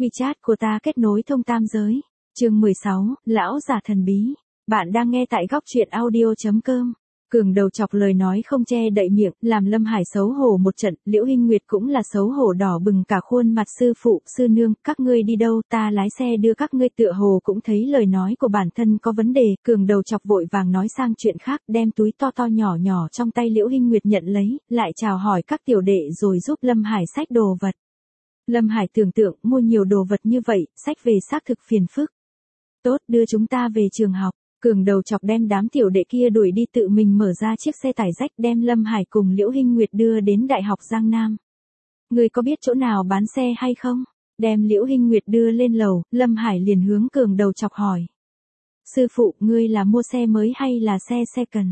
WeChat của ta kết nối thông tam giới. Chương 16, lão già thần bí. Bạn đang nghe tại góc truyện audio.com. Cường đầu chọc lời nói không che đậy miệng, làm Lâm Hải xấu hổ một trận, Liễu Hinh Nguyệt cũng là xấu hổ đỏ bừng cả khuôn mặt. Sư phụ, sư nương, các ngươi đi đâu, ta lái xe đưa các ngươi. Tựa hồ cũng thấy lời nói của bản thân có vấn đề, cường đầu chọc vội vàng nói sang chuyện khác, đem túi to to nhỏ nhỏ trong tay Liễu Hinh Nguyệt nhận lấy, lại chào hỏi các tiểu đệ rồi giúp Lâm Hải xách đồ vật. Lâm Hải tưởng tượng, mua nhiều đồ vật như vậy, xách về xác thực phiền phức. Tốt, đưa chúng ta về trường học. Cường đầu chọc đem đám tiểu đệ kia đuổi đi, tự mình mở ra chiếc xe tải rách đem Lâm Hải cùng Liễu Hinh Nguyệt đưa đến Đại học Giang Nam. Người có biết chỗ nào bán xe hay không? Đem Liễu Hinh Nguyệt đưa lên lầu, Lâm Hải liền hướng cường đầu chọc hỏi. Sư phụ, ngươi là mua xe mới hay là xe second?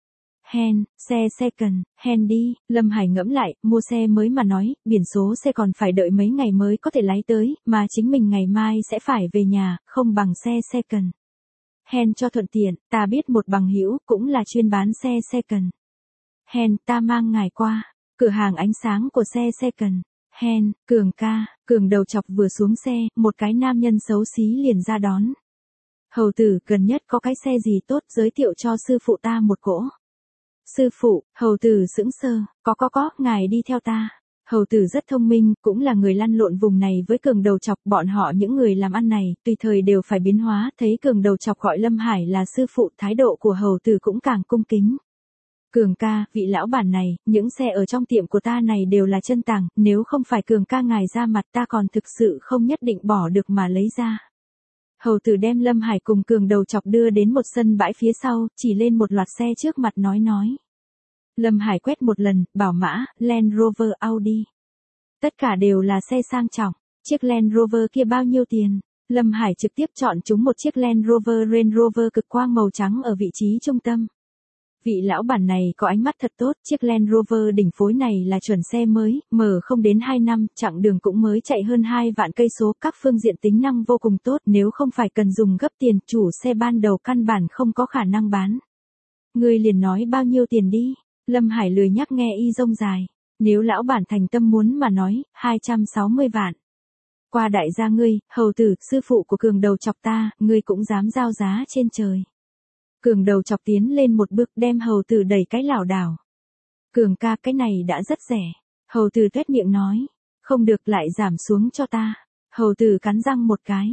Xe second, đi. Lâm Hải ngẫm lại, mua xe mới mà nói, biển số xe còn phải đợi mấy ngày mới có thể lái tới, mà chính mình ngày mai sẽ phải về nhà, không bằng xe second. Cho thuận tiện, ta biết một bằng hữu cũng là chuyên bán xe second. Ta mang ngài qua, cửa hàng ánh sáng của xe second. Cường ca, cường đầu chọc vừa xuống xe, một cái nam nhân xấu xí liền ra đón. Hầu tử, gần nhất có cái xe gì tốt, giới thiệu cho sư phụ ta một cỗ. Sư phụ, hầu tử sững sờ, có, ngài đi theo ta. Hầu tử rất thông minh, cũng là người lăn lộn vùng này với cường đầu chọc, bọn họ những người làm ăn này, tùy thời đều phải biến hóa, thấy cường đầu chọc gọi Lâm Hải là sư phụ, thái độ của hầu tử cũng càng cung kính. Cường ca, vị lão bản này, những xe ở trong tiệm của ta này đều là chân tàng, nếu không phải cường ca ngài ra mặt ta còn thực sự không nhất định bỏ được mà lấy ra. Hầu tử đem Lâm Hải cùng cường đầu chọc đưa đến một sân bãi phía sau, chỉ lên một loạt xe trước mặt nói. Lâm Hải quét một lần, Bảo Mã, Land Rover, Audi. Tất cả đều là xe sang trọng. Chiếc Land Rover kia bao nhiêu tiền? Lâm Hải trực tiếp chọn chúng một chiếc Land Rover Range Rover cực quang màu trắng ở vị trí trung tâm. Vị lão bản này có ánh mắt thật tốt, chiếc Land Rover đỉnh phối này là chuẩn xe mới, mở không đến 2 năm, chặng đường cũng mới chạy hơn 2 vạn cây số, các phương diện tính năng vô cùng tốt, nếu không phải cần dùng gấp tiền, chủ xe ban đầu căn bản không có khả năng bán. Ngươi liền nói bao nhiêu tiền đi. Lâm Hải lười nhắc nghe y rông dài. Nếu lão bản thành tâm muốn mà nói, 260 vạn. Qua đại gia ngươi, hầu tử, sư phụ của cường đầu chọc ta, ngươi cũng dám giao giá trên trời. Cường đầu chọc tiến lên một bước đem hầu tử đẩy cái lảo đảo. Cường ca, cái này đã rất rẻ. Hầu tử tuét miệng nói. Không được, lại giảm xuống cho ta. Hầu tử cắn răng một cái.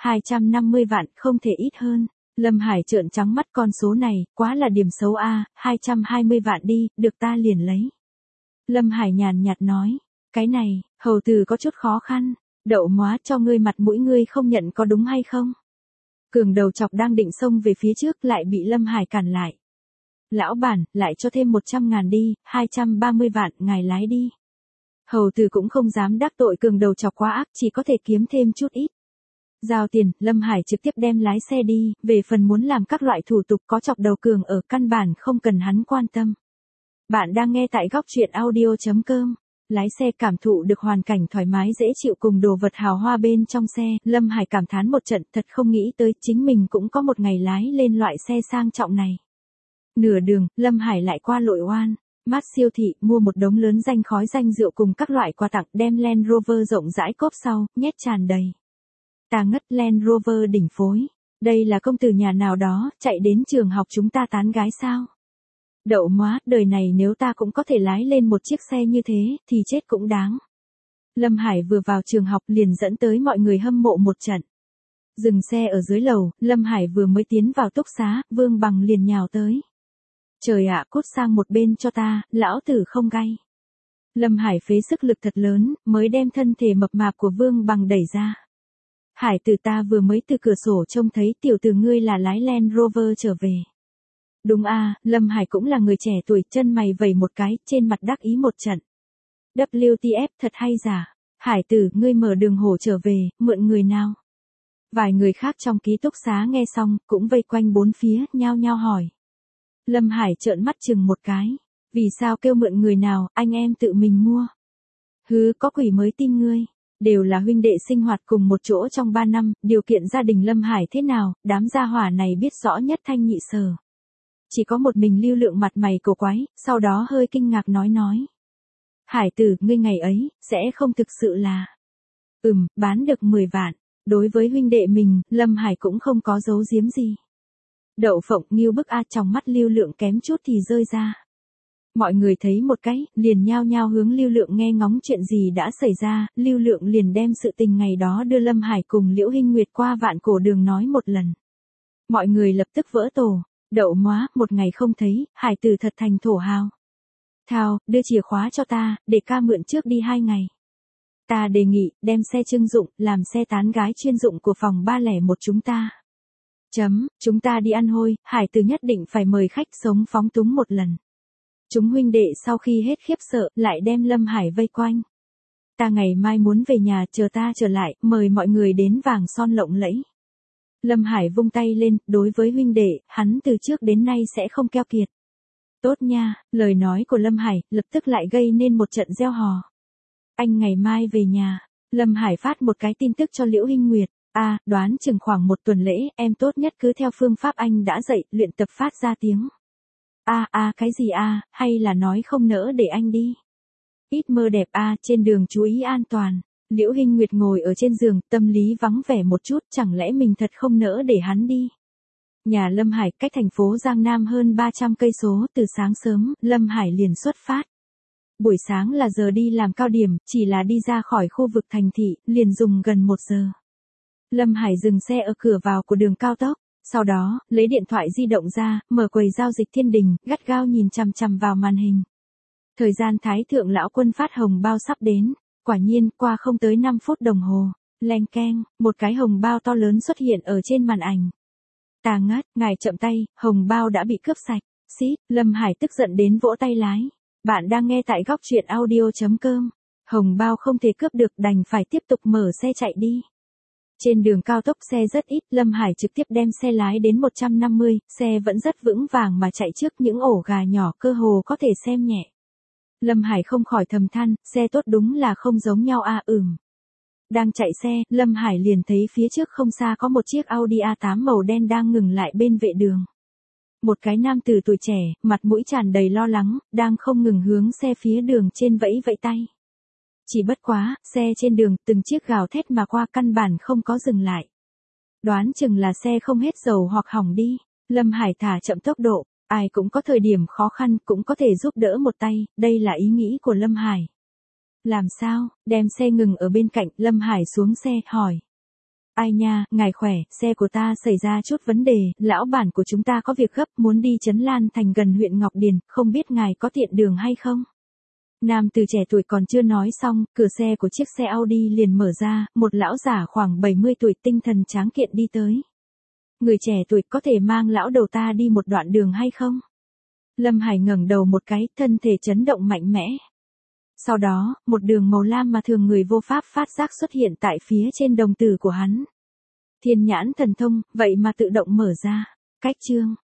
250 vạn, không thể ít hơn. Lâm Hải trợn trắng mắt, con số này, quá là điểm xấu a, 220 vạn đi, được ta liền lấy. Lâm Hải nhàn nhạt nói, cái này, hầu tử có chút khó khăn, đậu móa cho ngươi mặt mũi ngươi không nhận có đúng hay không? Cường đầu chọc đang định xông về phía trước lại bị Lâm Hải cản lại. Lão bản, lại cho thêm 100.000 đi, 230 vạn, ngài lái đi. Hầu tử cũng không dám đắc tội cường đầu chọc quá ác, chỉ có thể kiếm thêm chút ít. Giao tiền, Lâm Hải trực tiếp đem lái xe đi, về phần muốn làm các loại thủ tục có chọc đầu cường ở căn bản không cần hắn quan tâm. Bạn đang nghe tại góc truyện audio.com. Lái xe cảm thụ được hoàn cảnh thoải mái dễ chịu cùng đồ vật hào hoa bên trong xe, Lâm Hải cảm thán một trận, thật không nghĩ tới chính mình cũng có một ngày lái lên loại xe sang trọng này. Nửa đường, Lâm Hải lại qua Lội Oan, mát siêu thị, mua một đống lớn danh khói danh rượu cùng các loại quà tặng, đem Land Rover rộng rãi cốp sau, nhét tràn đầy. Ta ngất, Land Rover đỉnh phối. Đây là công tử nhà nào đó, chạy đến trường học chúng ta tán gái sao? Đậu móa, đời này nếu ta cũng có thể lái lên một chiếc xe như thế, thì chết cũng đáng. Lâm Hải vừa vào trường học liền dẫn tới mọi người hâm mộ một trận. Dừng xe ở dưới lầu, Lâm Hải vừa mới tiến vào túc xá, Vương Bằng liền nhào tới. Trời ạ, cút sang một bên cho ta, lão tử không gay. Lâm Hải phế sức lực thật lớn, mới đem thân thể mập mạp của Vương Bằng đẩy ra. Hải tử, ta vừa mới từ cửa sổ trông thấy tiểu tử ngươi là lái Land Rover trở về. Đúng a, Lâm Hải cũng là người trẻ tuổi, chân mày vẩy một cái, trên mặt đắc ý một trận. WTF, thật hay giả? Hải tử, ngươi mở đường hổ trở về, mượn người nào? Vài người khác trong ký túc xá nghe xong, cũng vây quanh bốn phía, nhao nhao hỏi. Lâm Hải trợn mắt chừng một cái. Vì sao kêu mượn người nào, anh em tự mình mua? Hứ, có quỷ mới tin ngươi. Đều là huynh đệ sinh hoạt cùng một chỗ trong 3 năm, điều kiện gia đình Lâm Hải thế nào, đám gia hỏa này biết rõ nhất thanh nhị sở. Chỉ có một mình Lưu Lượng mặt mày cổ quái, sau đó hơi kinh ngạc nói. Hải tử, ngươi ngày ấy, sẽ không thực sự là. Bán được 10 vạn. Đối với huynh đệ mình, Lâm Hải cũng không có giấu giếm gì. Đậu phộng nghiêu bức trong mắt Lưu Lượng kém chút thì rơi ra. Mọi người thấy một cái, liền nhao nhao hướng Lưu Lượng nghe ngóng chuyện gì đã xảy ra, Lưu Lượng liền đem sự tình ngày đó đưa Lâm Hải cùng Liễu Hinh Nguyệt qua Vạn Cổ Đường nói một lần. Mọi người lập tức vỡ tổ, đậu móa, một ngày không thấy, hải tử thật thành thổ hào. Thao, đưa chìa khóa cho ta, để ca mượn trước đi 2 ngày. Ta đề nghị, đem xe trưng dụng, làm xe tán gái chuyên dụng của phòng 301 chúng ta. Chúng ta đi ăn hôi, hải tử nhất định phải mời khách sống phóng túng một lần. Chúng huynh đệ sau khi hết khiếp sợ, lại đem Lâm Hải vây quanh. Ta ngày mai muốn về nhà, chờ ta trở lại, mời mọi người đến vàng son lộng lẫy. Lâm Hải vung tay lên, đối với huynh đệ, hắn từ trước đến nay sẽ không keo kiệt. Tốt nha, lời nói của Lâm Hải, lập tức lại gây nên một trận reo hò. Anh ngày mai về nhà. Lâm Hải phát một cái tin tức cho Liễu Hinh Nguyệt. Đoán chừng khoảng 1 tuần lễ, em tốt nhất cứ theo phương pháp anh đã dạy, luyện tập phát ra tiếng. Cái gì hay là nói không nỡ để anh đi. Ít mơ đẹp trên đường chú ý an toàn. Liễu Hinh Nguyệt ngồi ở trên giường, tâm lý vắng vẻ một chút, chẳng lẽ mình thật không nỡ để hắn đi. Nhà Lâm Hải cách thành phố Giang Nam hơn 300 cây số, từ sáng sớm, Lâm Hải liền xuất phát. Buổi sáng là giờ đi làm cao điểm, chỉ là đi ra khỏi khu vực thành thị, liền dùng gần 1 giờ. Lâm Hải dừng xe ở cửa vào của đường cao tốc, sau đó, lấy điện thoại di động ra, mở quầy giao dịch Thiên Đình, gắt gao nhìn chằm chằm vào màn hình. Thời gian Thái Thượng Lão Quân phát hồng bao sắp đến, quả nhiên, qua không tới 5 phút đồng hồ, leng keng, một cái hồng bao to lớn xuất hiện ở trên màn ảnh. Ta ngắt, ngài chậm tay, hồng bao đã bị cướp sạch. Lâm Hải tức giận đến vỗ tay lái. Bạn đang nghe tại góc truyện audio.com. Hồng bao không thể cướp được, đành phải tiếp tục mở xe chạy đi. Trên đường cao tốc xe rất ít, Lâm Hải trực tiếp đem xe lái đến 150, xe vẫn rất vững vàng mà chạy trước những ổ gà nhỏ cơ hồ có thể xem nhẹ. Lâm Hải không khỏi thầm than, xe tốt đúng là không giống nhau Đang chạy xe, Lâm Hải liền thấy phía trước không xa có một chiếc Audi A8 màu đen đang ngừng lại bên vệ đường. Một cái nam tử tuổi trẻ, mặt mũi tràn đầy lo lắng, đang không ngừng hướng xe phía đường trên vẫy vẫy tay. Chỉ bất quá, xe trên đường, từng chiếc gào thét mà qua, căn bản không có dừng lại. Đoán chừng là xe không hết dầu hoặc hỏng đi. Lâm Hải thả chậm tốc độ, ai cũng có thời điểm khó khăn, cũng có thể giúp đỡ một tay, đây là ý nghĩ của Lâm Hải. Làm sao, đem xe ngừng ở bên cạnh, Lâm Hải xuống xe, hỏi. Ai nha, ngài khỏe, xe của ta xảy ra chút vấn đề, lão bản của chúng ta có việc gấp, muốn đi Trấn Lan Thành gần huyện Ngọc Điền, không biết ngài có tiện đường hay không? Nam từ trẻ tuổi còn chưa nói xong, cửa xe của chiếc xe Audi liền mở ra, một lão giả khoảng 70 tuổi tinh thần tráng kiện đi tới. Người trẻ tuổi, có thể mang lão đầu ta đi một đoạn đường hay không? Lâm Hải ngẩng đầu một cái, thân thể chấn động mạnh mẽ. Sau đó, một đường màu lam mà thường người vô pháp phát giác xuất hiện tại phía trên đồng tử của hắn. Thiên nhãn thần thông, vậy mà tự động mở ra. Cách chương.